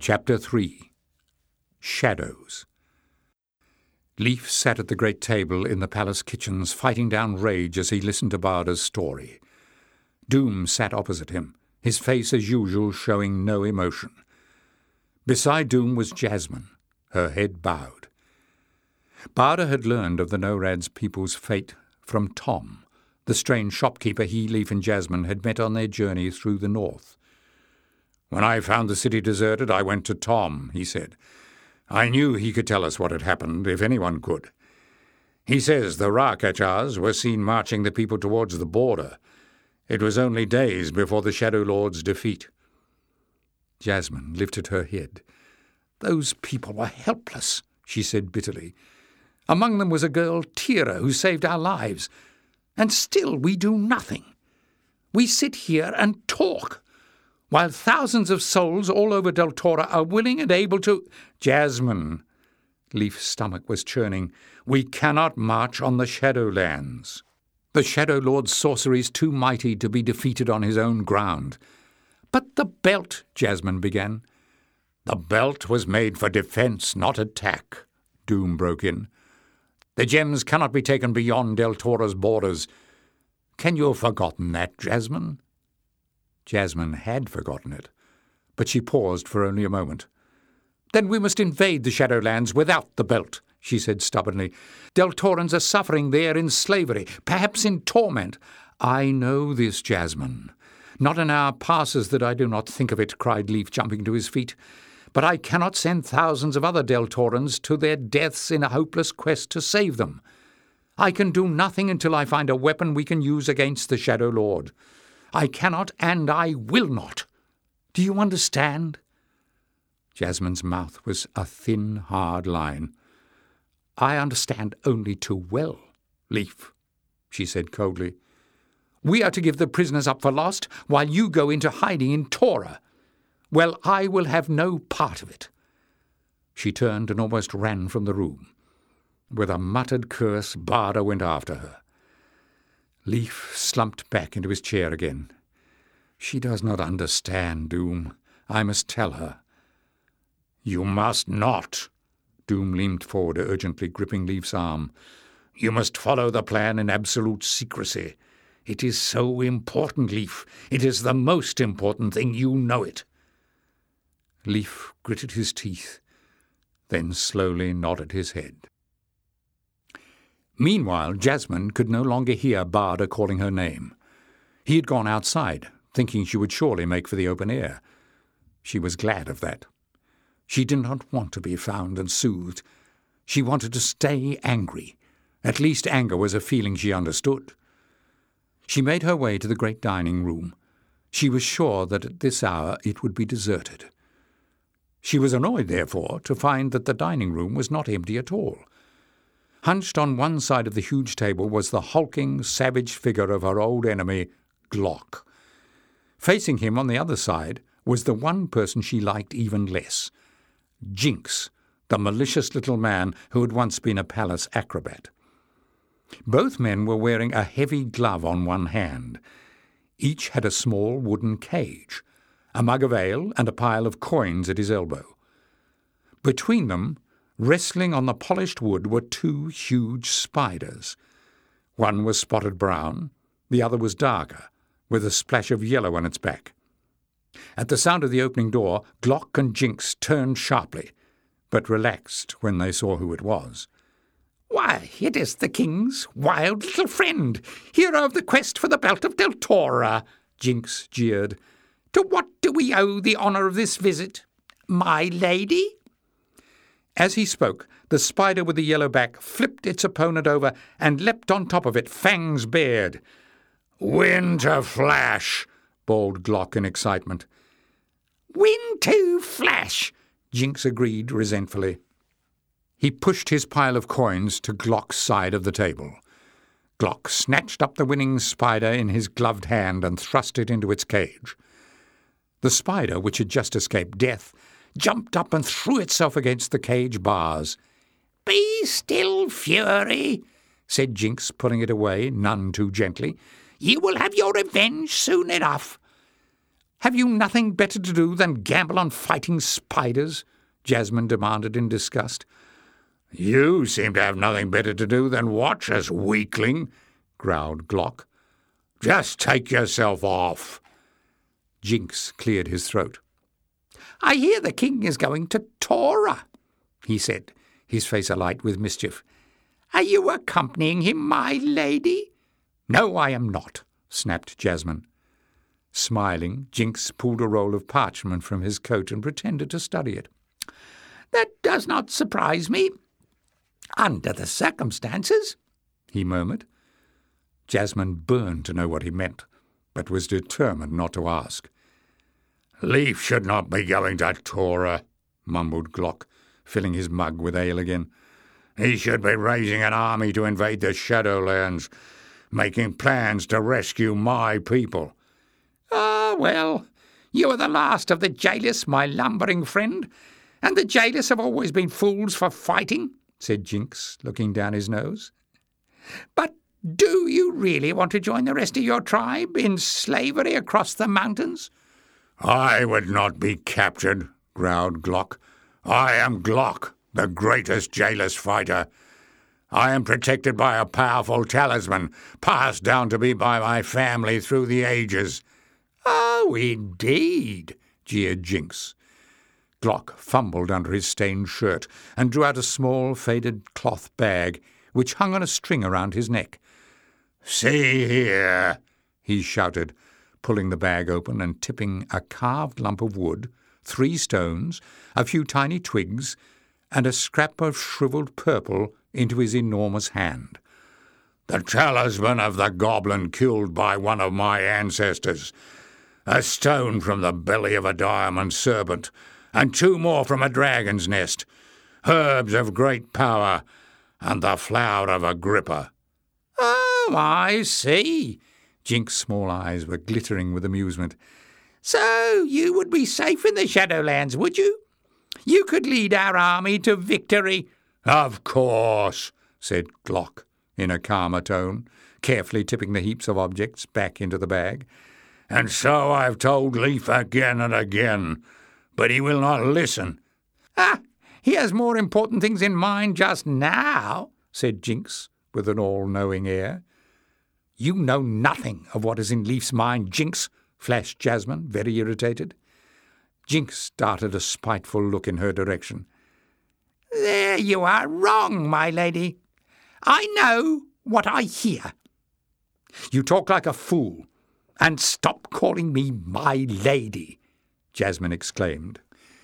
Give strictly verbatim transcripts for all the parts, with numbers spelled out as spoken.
Chapter three. Shadows. Leif sat at the great table in the palace kitchens, fighting down rage as he listened to Barda's story. Doom sat opposite him, his face as usual showing no emotion. Beside Doom was Jasmine, her head bowed. Barda had learned of the Norad's people's fate from Tom, the strange shopkeeper he, Leif and Jasmine had met on their journey through the north. "When I found the city deserted, I went to Tom," he said. "I knew he could tell us what had happened, if anyone could. He says the Rakachars were seen marching the people towards the border. It was only days before the Shadow Lord's defeat." Jasmine lifted her head. "Those people were helpless," she said bitterly. "Among them was a girl, Tira, who saved our lives. And still we do nothing. We sit here and talk, while thousands of souls all over Deltora are willing and able to—" "Jasmine," Leif's stomach was churning, "we cannot march on the Shadowlands. The Shadow Lord's sorcery is too mighty to be defeated on his own ground." "But the belt," Jasmine began. "The belt was made for defense, not attack," Doom broke in. "The gems cannot be taken beyond Deltora's borders. Can you have forgotten that, Jasmine?" Jasmine had forgotten it, but she paused for only a moment. "Then we must invade the Shadowlands without the belt," she said stubbornly. "Deltorans are suffering there in slavery, perhaps in torment." "I know this, Jasmine. Not an hour passes that I do not think of it," cried Leif, jumping to his feet. "But I cannot send thousands of other Deltorans to their deaths in a hopeless quest to save them. I can do nothing until I find a weapon we can use against the Shadow Lord. I cannot and I will not. Do you understand?" Jasmine's mouth was a thin, hard line. "I understand only too well, Leif," she said coldly. "We are to give the prisoners up for lost while you go into hiding in Tora. Well, I will have no part of it." She turned and almost ran from the room. With a muttered curse, Barda went after her. Leif slumped back into his chair again. "She does not understand, Doom. I must tell her." "You must not." Doom leaned forward urgently, gripping Leif's arm. "You must follow the plan in absolute secrecy. It is so important, Leif. It is the most important thing. You know it." Leif gritted his teeth, then slowly nodded his head. Meanwhile, Jasmine could no longer hear Barda calling her name. He had gone outside, thinking she would surely make for the open air. She was glad of that. She did not want to be found and soothed. She wanted to stay angry. At least anger was a feeling she understood. She made her way to the great dining room. She was sure that at this hour it would be deserted. She was annoyed, therefore, to find that the dining room was not empty at all. Hunched on one side of the huge table was the hulking, savage figure of her old enemy, Glock. Facing him on the other side was the one person she liked even less, Jinx, the malicious little man who had once been a palace acrobat. Both men were wearing a heavy glove on one hand. Each had a small wooden cage, a mug of ale and a pile of coins at his elbow. Between them, wrestling on the polished wood, were two huge spiders. One was spotted brown, the other was darker, with a splash of yellow on its back. At the sound of the opening door, Glock and Jinx turned sharply, but relaxed when they saw who it was. "Why, it is the king's wild little friend, hero of the quest for the belt of Deltora," Jinx jeered. "To what do we owe the honour of this visit, my lady?" As he spoke, the spider with the yellow back flipped its opponent over and leapt on top of it, fangs bared. "Winter Flash!" bawled Glock in excitement. "Winter Flash!" Jinx agreed resentfully. He pushed his pile of coins to Glock's side of the table. Glock snatched up the winning spider in his gloved hand and thrust it into its cage. The spider, which had just escaped death, jumped up and threw itself against the cage bars. "Be still, Fury," said Jinx, pulling it away, none too gently. "You will have your revenge soon enough." Have you nothing better to do than gamble on fighting spiders? Jasmine demanded in disgust. You seem to have nothing better to do than watch us, weakling, growled Glock. Just take yourself off. Jinx cleared his throat. I hear the king is going to Tora, he said, his face alight with mischief. Are you accompanying him, my lady? No, I am not, snapped Jasmine. Smiling, Jinx pulled a roll of parchment from his coat and pretended to study it. That does not surprise me. Under the circumstances, he murmured. Jasmine burned to know what he meant, but was determined not to ask. Leif should not be going to Tora, mumbled Glock, filling his mug with ale again. He should be raising an army to invade the Shadowlands, making plans to rescue my people. Ah, well, you are the last of the Jailists, my lumbering friend, and the Jailists have always been fools for fighting, said Jinx, looking down his nose. But do you really want to join the rest of your tribe in slavery across the mountains? I would not be captured, growled Glock. I am Glock, the greatest Jailist fighter. I am protected by a powerful talisman, passed down to me by my family through the ages. Oh, indeed, jeered Jinx. Glock fumbled under his stained shirt and drew out a small, faded cloth bag, which hung on a string around his neck. See here, he shouted, pulling the bag open and tipping a carved lump of wood, three stones, a few tiny twigs, and a scrap of shriveled purple into his enormous hand. The talisman of the goblin killed by one of my ancestors, a stone from the belly of a diamond serpent, and two more from a dragon's nest, herbs of great power, and the flower of Agrippa. Oh, I see. Jinx's small eyes were glittering with amusement. So you would be safe in the Shadowlands, would you? You could lead our army to victory. Of course, said Glock in a calmer tone, carefully tipping the heaps of objects back into the bag. And so I've told Leif again and again, but he will not listen. Ah, he has more important things in mind just now, said Jinx with an all-knowing air. You know nothing of what is in Leif's mind, Jinx, flashed Jasmine, very irritated. Jinx darted a spiteful look in her direction. There you are wrong, my lady. I know what I hear. You talk like a fool, and stop calling me my lady, Jasmine exclaimed.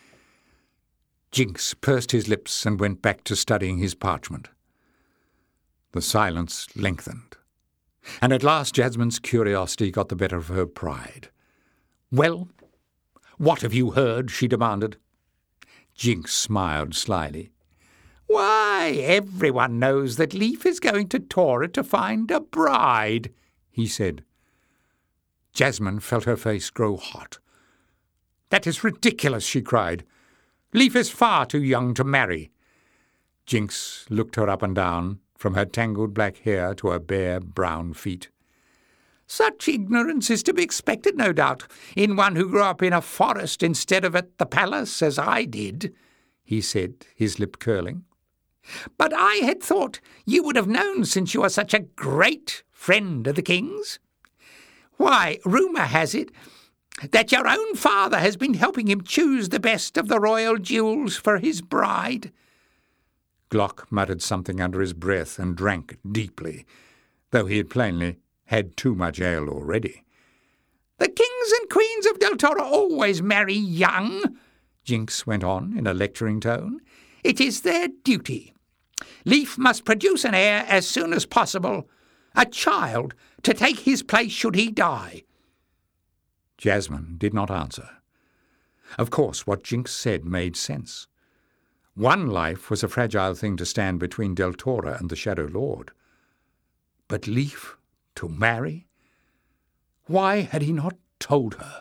Jinx pursed his lips and went back to studying his parchment. The silence lengthened, and at last Jasmine's curiosity got the better of her pride. Well, what have you heard? She demanded. Jinx smiled slyly. Why, everyone knows that Leif is going to Tora to find a bride, he said. Jasmine felt her face grow hot. That is ridiculous, she cried. Leif is far too young to marry. Jinx looked her up and down, from her tangled black hair to her bare brown feet. Such ignorance is to be expected, no doubt, in one who grew up in a forest instead of at the palace, as I did, he said, his lip curling. But I had thought you would have known, since you are such a great friend of the king's. Why, rumour has it that your own father has been helping him choose the best of the royal jewels for his bride. Glock muttered something under his breath and drank deeply, though he had plainly had too much ale already. The kings and queens of Del Tora always marry young, Jinx went on in a lecturing tone. It is their duty. Leif must produce an heir as soon as possible, a child to take his place should he die. Jasmine did not answer. Of course, what Jinx said made sense. One life was a fragile thing to stand between Del Tora and the Shadow Lord. But Leif to marry? Why had he not told her?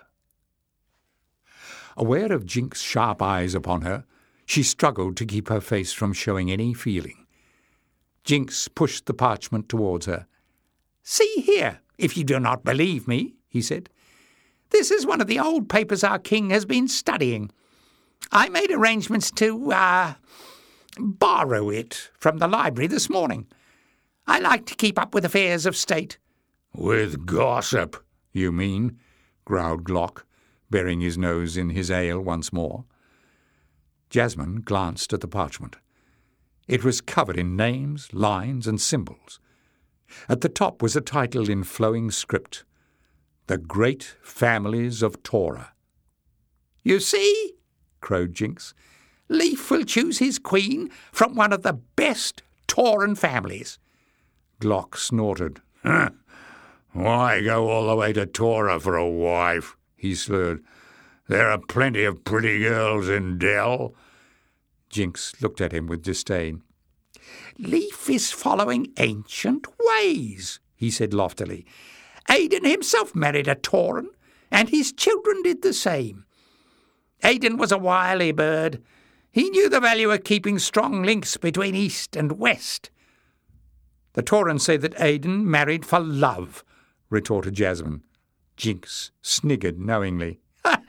Aware of Jinx's sharp eyes upon her, she struggled to keep her face from showing any feeling. Jinx pushed the parchment towards her. See here, if you do not believe me, he said. This is one of the old papers our king has been studying. I made arrangements to, uh, borrow it from the library this morning. I like to keep up with affairs of state." "With gossip, you mean?" growled Glock, burying his nose in his ale once more. Jasmine glanced at the parchment. It was covered in names, lines, and symbols. At the top was a title in flowing script, "The Great Families of Torah." "You see," crowed Jinx, "Leif will choose his queen from one of the best Toran families." Glock snorted. "Huh. Why go all the way to Torah for a wife?" he slurred. "There are plenty of pretty girls in Dell." Jinx looked at him with disdain. "Leif is following ancient ways," he said loftily. "Aidan himself married a Toran, and his children did the same. Aidan was a wily bird. He knew the value of keeping strong links between East and West." "The Torans say that Aidan married for love," retorted Jasmine. Jinx sniggered knowingly.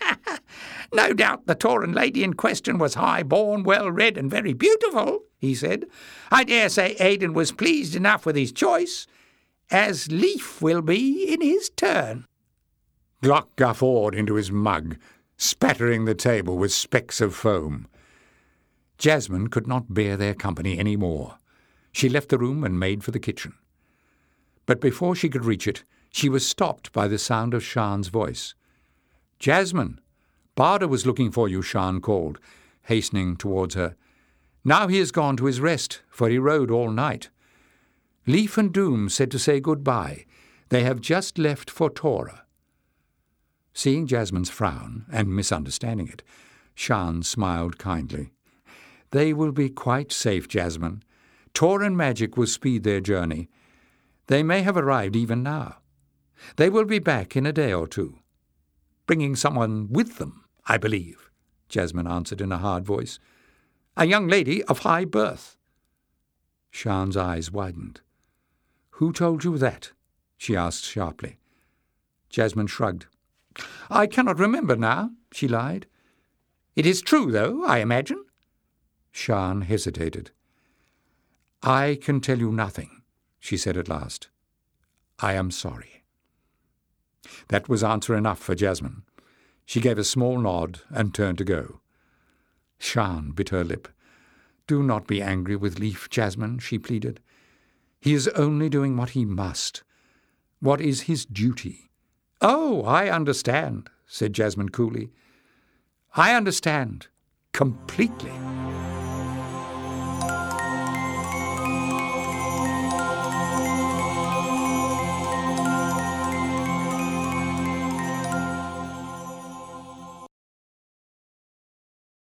"No doubt the Toran lady in question was high-born, well-read, and very beautiful," he said. "I dare say Aidan was pleased enough with his choice, as Leif will be in his turn." Glock guffawed into his mug, spattering the table with specks of foam. Jasmine could not bear their company any more. She left the room and made for the kitchen. But before she could reach it, she was stopped by the sound of Shan's voice. "Jasmine, Barda was looking for you," Shan called, hastening towards her. "Now he has gone to his rest, for he rode all night. Leif and Doom said to say good-bye. They have just left for Torah." Seeing Jasmine's frown, and misunderstanding it, Shan smiled kindly. "They will be quite safe, Jasmine. Toran magic will speed their journey. They may have arrived even now. They will be back in a day or two. Bringing someone with them, I believe," Jasmine answered in a hard voice. "A young lady of high birth." Shan's eyes widened. "Who told you that?" she asked sharply. Jasmine shrugged. "I cannot remember now," she lied. "It is true, though, I imagine?" Shan hesitated. "I can tell you nothing," she said at last. "I am sorry." That was answer enough for Jasmine. She gave a small nod and turned to go. Shan bit her lip. "Do not be angry with Leif, Jasmine," she pleaded. "He is only doing what he must. What is his duty?" "Oh, I understand," said Jasmine coolly. "I understand completely."